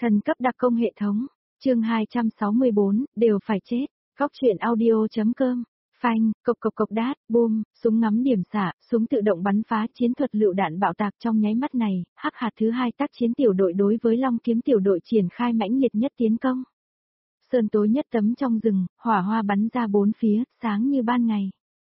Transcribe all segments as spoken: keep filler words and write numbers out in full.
Thần cấp đặc công hệ thống, chương hai trăm sáu mươi bốn, đều phải chết, góc truyện audio.com, phanh, cộc cộc cộc đát, boom, súng ngắm điểm xạ, súng tự động bắn phá chiến thuật lựu đạn bạo tạc trong nháy mắt này, hắc hạt thứ hai tác chiến tiểu đội đối với Long Kiếm tiểu đội triển khai mãnh liệt nhất tiến công. Sơn tối nhất tấm trong rừng, hỏa hoa bắn ra bốn phía, sáng như ban ngày.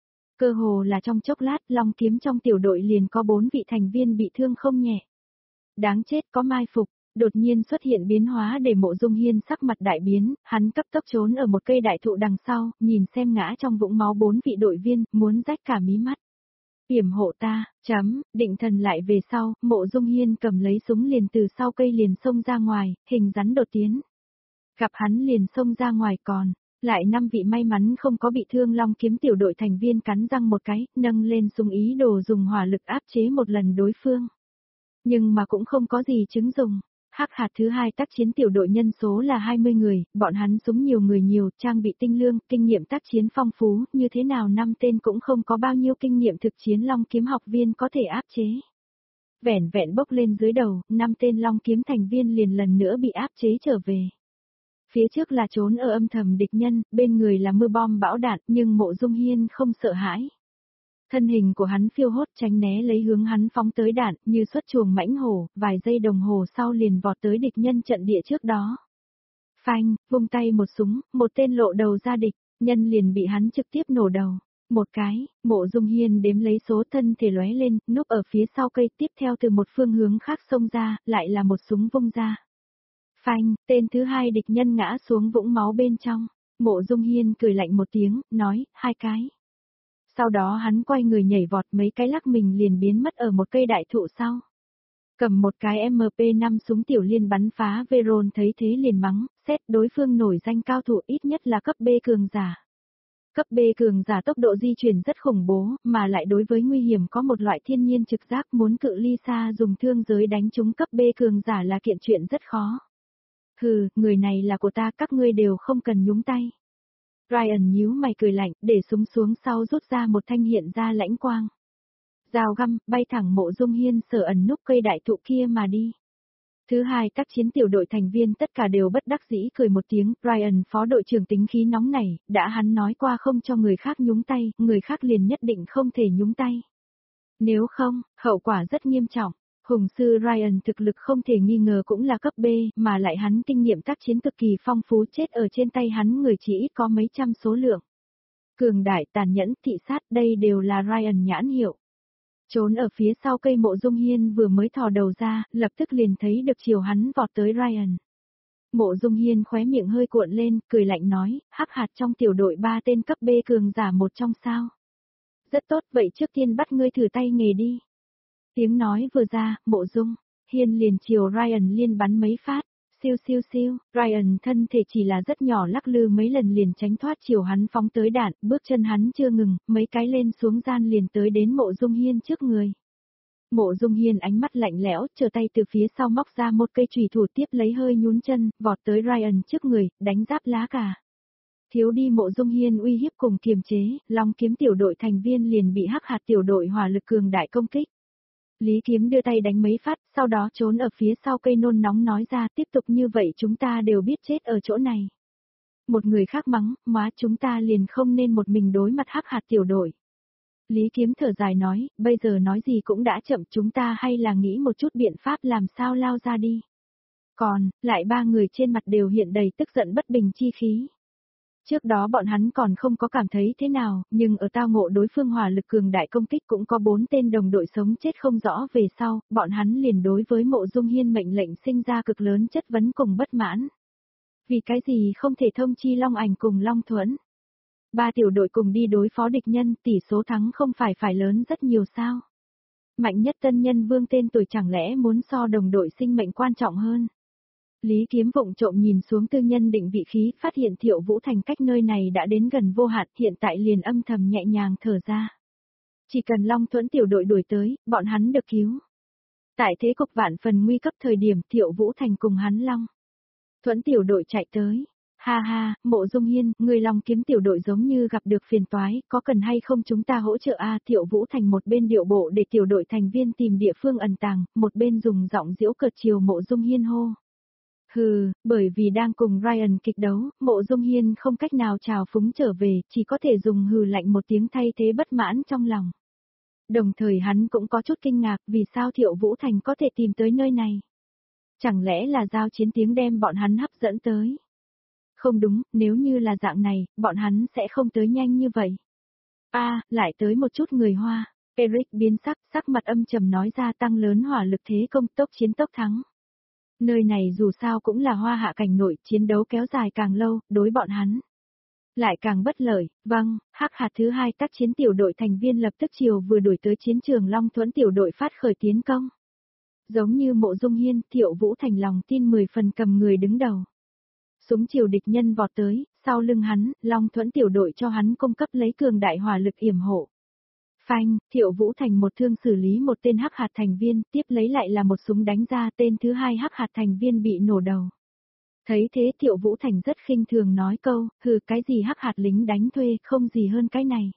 Cơ hồ là trong chốc lát, Long Kiếm trong tiểu đội liền có bốn vị thành viên bị thương không nhẹ. Đáng chết, có mai phục. Đột nhiên xuất hiện biến hóa để Mộ Dung Hiên sắc mặt đại biến, hắn cấp tốc trốn ở một cây đại thụ đằng sau, nhìn xem ngã trong vũng máu bốn vị đội viên, muốn rách cả mí mắt. Yểm hộ ta, chấm, định thần lại về sau, Mộ Dung Hiên cầm lấy súng liền từ sau cây liền xông ra ngoài, hình rắn đột tiến. Gặp hắn liền xông ra ngoài còn, lại năm vị may mắn không có bị thương Long Kiếm tiểu đội thành viên cắn răng một cái, nâng lên súng ý đồ dùng hỏa lực áp chế một lần đối phương. Nhưng mà cũng không có gì chứng dùng. Hắc hạt thứ hai tác chiến tiểu đội nhân số là hai mươi người, bọn hắn súng nhiều người nhiều, trang bị tinh lương, kinh nghiệm tác chiến phong phú, như thế nào năm tên cũng không có bao nhiêu kinh nghiệm thực chiến Long Kiếm học viên có thể áp chế. Vẻn vẹn bốc lên dưới đầu, năm tên Long Kiếm thành viên liền lần nữa bị áp chế trở về. Phía trước là trốn ở âm thầm địch nhân, bên người là mưa bom bão đạn, nhưng Mộ Dung Hiên không sợ hãi. Thân hình của hắn phiêu hốt tránh né lấy hướng hắn phóng tới đạn, như xuất chuồng mãnh hổ, vài giây đồng hồ sau liền vọt tới địch nhân trận địa trước đó. Phanh, vung tay một súng, một tên lộ đầu ra địch, nhân liền bị hắn trực tiếp nổ đầu. Một cái, Mộ Dung Hiên đếm lấy số thân thể lóe lên, núp ở phía sau cây tiếp theo từ một phương hướng khác xông ra, lại là một súng vung ra. Phanh, tên thứ hai địch nhân ngã xuống vũng máu bên trong. Mộ Dung Hiên cười lạnh một tiếng, nói, hai cái. Sau đó hắn quay người nhảy vọt mấy cái lắc mình liền biến mất ở một cây đại thụ sau. Cầm một cái em pê năm súng tiểu liên bắn phá Veron thấy thế liền mắng, xét đối phương nổi danh cao thủ ít nhất là cấp B cường giả. Cấp B cường giả tốc độ di chuyển rất khủng bố, mà lại đối với nguy hiểm có một loại thiên nhiên trực giác muốn cự ly xa dùng thương giới đánh trúng cấp B cường giả là kiện chuyện rất khó. Hừ, người này là của ta các ngươi đều không cần nhúng tay. Ryan nhíu mày cười lạnh, để súng xuống sau rút ra một thanh hiện ra lãnh quang. Dao găm, bay thẳng Mộ Dung Hiên sở ẩn núp cây đại thụ kia mà đi. Thứ hai tác chiến tiểu đội thành viên tất cả đều bất đắc dĩ cười một tiếng, Ryan phó đội trưởng tính khí nóng này, đã hắn nói qua không cho người khác nhúng tay, người khác liền nhất định không thể nhúng tay. Nếu không, hậu quả rất nghiêm trọng. Hùng sư Ryan thực lực không thể nghi ngờ cũng là cấp B, mà lại hắn kinh nghiệm tác chiến cực kỳ phong phú chết ở trên tay hắn người chỉ ít có mấy trăm số lượng. Cường đại tàn nhẫn thị sát đây đều là Ryan nhãn hiệu. Trốn ở phía sau cây Mộ Dung Hiên vừa mới thò đầu ra, lập tức liền thấy được chiều hắn vọt tới Ryan. Mộ Dung Hiên khóe miệng hơi cuộn lên, cười lạnh nói, hắc hạt trong tiểu đội ba tên cấp B cường giả một trong sao. Rất tốt vậy trước tiên bắt ngươi thử tay nghề đi. Tiếng nói vừa ra, Mộ Dung Hiên liền chiều Ryan liên bắn mấy phát, siêu siêu siêu, Ryan thân thể chỉ là rất nhỏ lắc lư mấy lần liền tránh thoát chiều hắn phóng tới đạn, bước chân hắn chưa ngừng, mấy cái lên xuống gian liền tới đến Mộ Dung Hiên trước người. Mộ Dung Hiên ánh mắt lạnh lẽo, trở tay từ phía sau móc ra một cây chùy thủ tiếp lấy hơi nhún chân, vọt tới Ryan trước người, đánh giáp lá cà. Thiếu đi Mộ Dung Hiên uy hiếp cùng kiềm chế, Long Kiếm tiểu đội thành viên liền bị hắc hạt tiểu đội hỏa lực cường đại công kích. Lý Kiếm đưa tay đánh mấy phát, sau đó trốn ở phía sau cây nôn nóng nói ra tiếp tục như vậy chúng ta đều biết chết ở chỗ này. Một người khác mắng, má chúng ta liền không nên một mình đối mặt hắc hạt tiểu đội. Lý Kiếm thở dài nói, bây giờ nói gì cũng đã chậm chúng ta hay là nghĩ một chút biện pháp làm sao lao ra đi. Còn, lại ba người trên mặt đều hiện đầy tức giận bất bình chi khí. Trước đó bọn hắn còn không có cảm thấy thế nào, nhưng ở tao ngộ đối phương hỏa lực cường đại công kích cũng có bốn tên đồng đội sống chết không rõ về sau, bọn hắn liền đối với Mộ Dung Hiên mệnh lệnh sinh ra cực lớn chất vấn cùng bất mãn. Vì cái gì không thể thông chi Long Ảnh cùng Long Thuẫn? Ba tiểu đội cùng đi đối phó địch nhân, tỷ số thắng không phải phải lớn rất nhiều sao? Mạnh nhất tân nhân vương tên tuổi chẳng lẽ muốn so đồng đội sinh mệnh quan trọng hơn? Lý Kiếm vụng trộm nhìn xuống tư nhân định vị khí, phát hiện Thiệu Vũ Thành cách nơi này đã đến gần vô hạn, hiện tại liền âm thầm nhẹ nhàng thở ra. Chỉ cần Long Thuẫn tiểu đội đuổi tới, bọn hắn được cứu. Tại thế cục vạn phần nguy cấp thời điểm, Thiệu Vũ Thành cùng hắn Long Thuẫn tiểu đội chạy tới. Ha ha, Mộ Dung Hiên, người Long Kiếm tiểu đội giống như gặp được phiền toái, có cần hay không chúng ta hỗ trợ a? À, Thiệu Vũ Thành một bên điệu bộ để tiểu đội thành viên tìm địa phương ẩn tàng, một bên dùng giọng giễu cợt chiều Mộ Dung Hiên hô. Hừ, bởi vì đang cùng Ryan kịch đấu, Mộ Dung Hiên không cách nào trào phúng trở về, chỉ có thể dùng hừ lạnh một tiếng thay thế bất mãn trong lòng. Đồng thời hắn cũng có chút kinh ngạc vì sao Thiệu Vũ Thành có thể tìm tới nơi này. Chẳng lẽ là giao chiến tiếng đem bọn hắn hấp dẫn tới? Không đúng, nếu như là dạng này, bọn hắn sẽ không tới nhanh như vậy. A, à, lại tới một chút người Hoa. Eric biến sắc, sắc mặt âm trầm nói ra tăng lớn hỏa lực thế công tốc chiến tốc thắng. Nơi này dù sao cũng là Hoa hạ cảnh nội, chiến đấu kéo dài càng lâu, đối bọn hắn lại càng bất lợi. Vâng, hắc hạt thứ hai tác chiến tiểu đội thành viên lập tức chiều vừa đuổi tới chiến trường Long Thuẫn tiểu đội phát khởi tiến công. Giống như Mộ Dung Hiên, Thiệu Vũ Thành lòng tin mười phần cầm người đứng đầu. Súng chiều địch nhân vọt tới, sau lưng hắn, Long Thuẫn tiểu đội cho hắn cung cấp lấy cường đại hỏa lực yểm hộ. Phanh, Thiệu Vũ Thành một thương xử lý một tên hắc hạt thành viên, tiếp lấy lại là một súng đánh ra tên thứ hai hắc hạt thành viên bị nổ đầu. Thấy thế Thiệu Vũ Thành rất khinh thường nói câu, hừ cái gì hắc hạt lính đánh thuê không gì hơn cái này.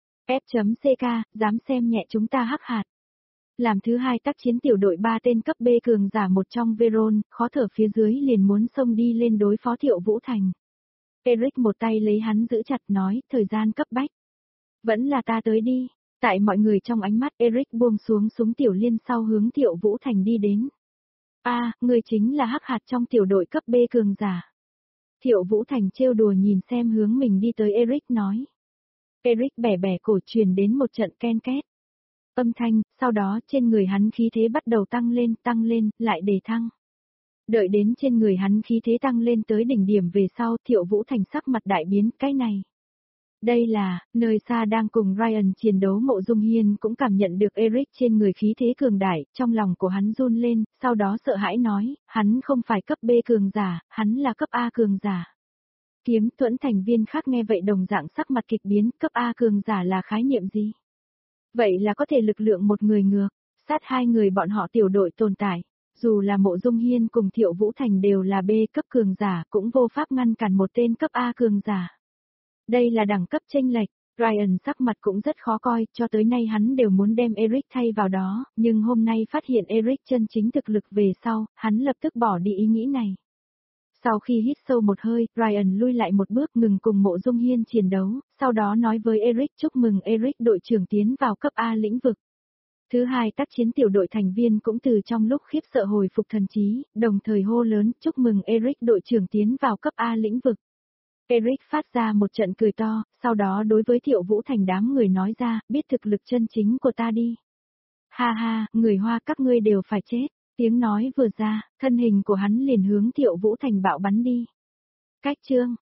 F.ck, dám xem nhẹ chúng ta hắc hạt. Làm thứ hai tác chiến tiểu đội ba tên cấp B cường giả một trong Veron, khó thở phía dưới liền muốn xông đi lên đối phó Thiệu Vũ Thành. Eric một tay lấy hắn giữ chặt nói, thời gian cấp bách. Vẫn là ta tới đi. Tại mọi người trong ánh mắt Eric buông xuống súng tiểu liên sau hướng Thiệu Vũ Thành đi đến. A, à, người chính là hắc hạt trong tiểu đội cấp B cường giả. Thiệu Vũ Thành trêu đùa nhìn xem hướng mình đi tới Eric nói. Eric bẻ bẻ cổ truyền đến một trận ken két. Âm thanh, sau đó trên người hắn khí thế bắt đầu tăng lên, tăng lên, lại đề thăng. Đợi đến trên người hắn khí thế tăng lên tới đỉnh điểm về sau Thiệu Vũ Thành sắc mặt đại biến, cái này. Đây là, nơi xa đang cùng Ryan chiến đấu Mộ Dung Hiên cũng cảm nhận được Eric trên người khí thế cường đại, trong lòng của hắn run lên, sau đó sợ hãi nói, hắn không phải cấp B cường giả, hắn là cấp A cường giả. Kiếm Thuẫn thành viên khác nghe vậy đồng dạng sắc mặt kịch biến, cấp A cường giả là khái niệm gì? Vậy là có thể lực lượng một người ngược, sát hai người bọn họ tiểu đội tồn tại. Dù là Mộ Dung Hiên cùng Thiệu Vũ Thành đều là B cấp cường giả cũng vô pháp ngăn cản một tên cấp A cường giả. Đây là đẳng cấp chênh lệch, Ryan sắc mặt cũng rất khó coi, cho tới nay hắn đều muốn đem Eric thay vào đó, nhưng hôm nay phát hiện Eric chân chính thực lực về sau, hắn lập tức bỏ đi ý nghĩ này. Sau khi hít sâu một hơi, Ryan lui lại một bước ngừng cùng Mộ Dung Hiên chiến đấu, sau đó nói với Eric chúc mừng Eric đội trưởng tiến vào cấp A lĩnh vực. Thứ hai tác chiến tiểu đội thành viên cũng từ trong lúc khiếp sợ hồi phục thần trí, đồng thời hô lớn chúc mừng Eric đội trưởng tiến vào cấp A lĩnh vực. Eric phát ra một trận cười to, sau đó đối với Thiệu Vũ Thành đám người nói ra, biết thực lực chân chính của ta đi. Ha ha, người Hoa các ngươi đều phải chết, tiếng nói vừa ra, thân hình của hắn liền hướng Thiệu Vũ Thành bạo bắn đi. Cách chương,